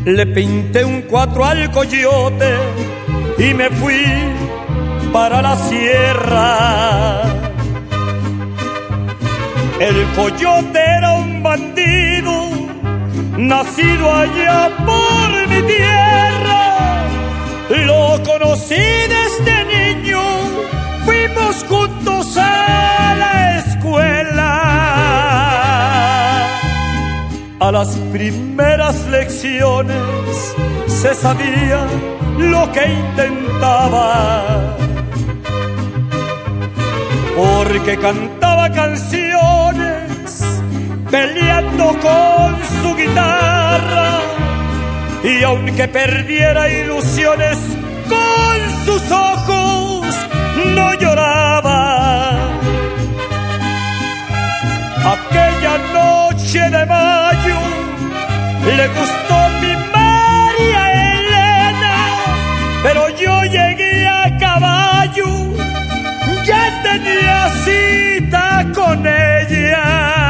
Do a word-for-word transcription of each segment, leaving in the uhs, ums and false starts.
Le pinté un cuatro al coyote y me fui para la sierra. El coyote era un bandido, nacido allá por mi tierra. Lo conocí desde niño, fuimos juntos a la escuela. A las primeras lecciones se sabía lo que intentaba, porque cantaba canciones peleando con su guitarra, y aunque perdiera ilusiones con sus ojos no lloraba. Aquella noche de mayo le gustó mi María Elena, pero yo llegué a caballo, ya tenía cita con ella.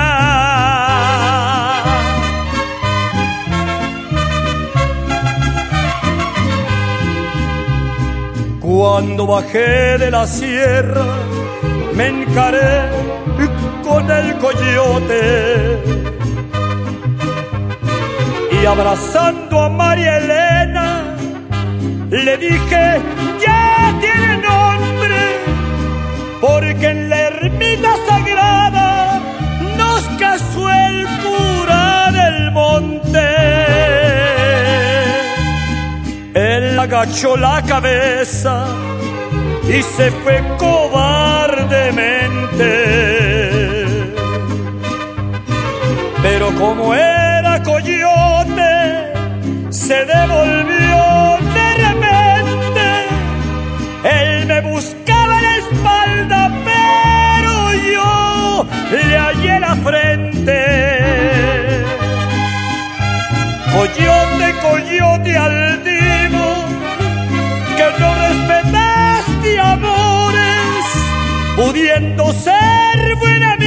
Cuando bajé de la sierra me encaré con el coyote, y abrazando a María Elena le dije: ya tiene nombre, porque en la ermita sagrada nos casó el cura del monte. Él agachó la cabeza y se fue cobardemente, pero como era coyote se devolvió de repente. Él me buscaba la espalda, pero yo le hallé la frente. Coyote, coyote altivo, que no respetaste amores, pudiendo ser buen amigo.